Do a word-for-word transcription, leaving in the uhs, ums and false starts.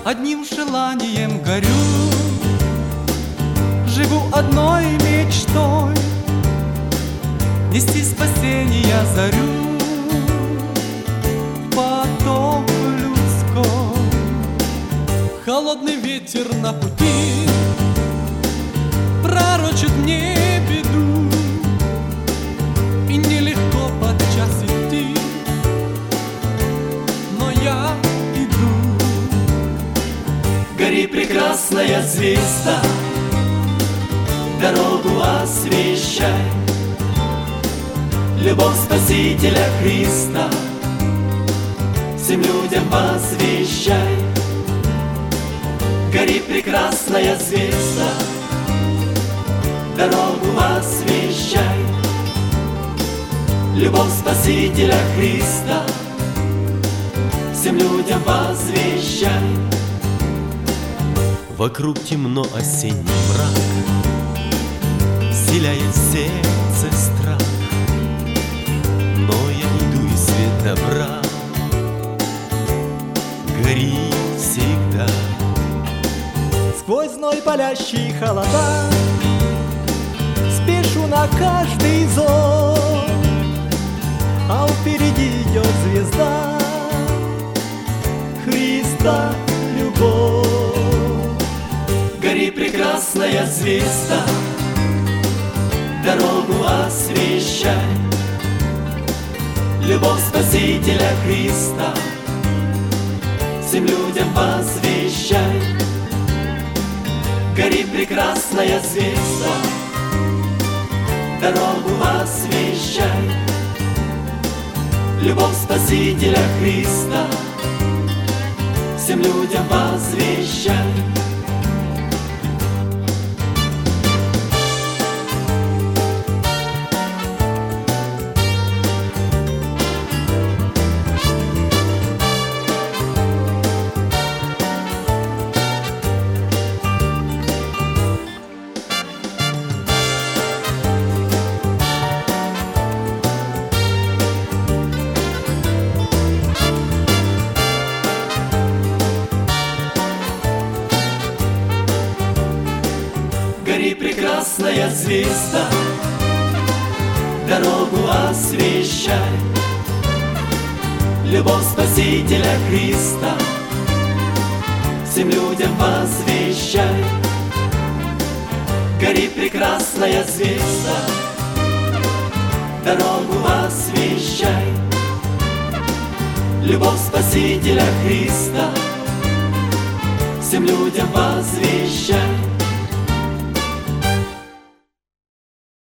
одним желанием горю, живу одной мечтой нести спасения зарю в поток людской. Холодный ветер на пути пророчит мне беду, и нелегко подчас идти, но я иду. Гори, прекрасная звезда, дорогу освещай, любовь Спасителя Христа всем людям возвещай. Гори, прекрасная звезда, дорогу освещай, любовь Спасителя Христа всем людям возвещай. Вокруг темно, осенний мрак вселяет в сердце страх, но я иду, и свет добра горит всегда. Сквозь зной палящий холода спешу на каждый зов, а впереди идет звезда Христа любовь. Гори, прекрасная звезда, дорогу освещай, любовь Спасителя Христа всем людям возвещай. Гори, прекрасная звезда, дорогу освещай, любовь Спасителя Христа всем людям возвещай. Гори, прекрасная звезда, дорогу освещай, любовь Спасителя Христа всем людям возвещай. Гори, прекрасная звезда, дорогу освещай, любовь Спасителя Христа всем людям возвещай.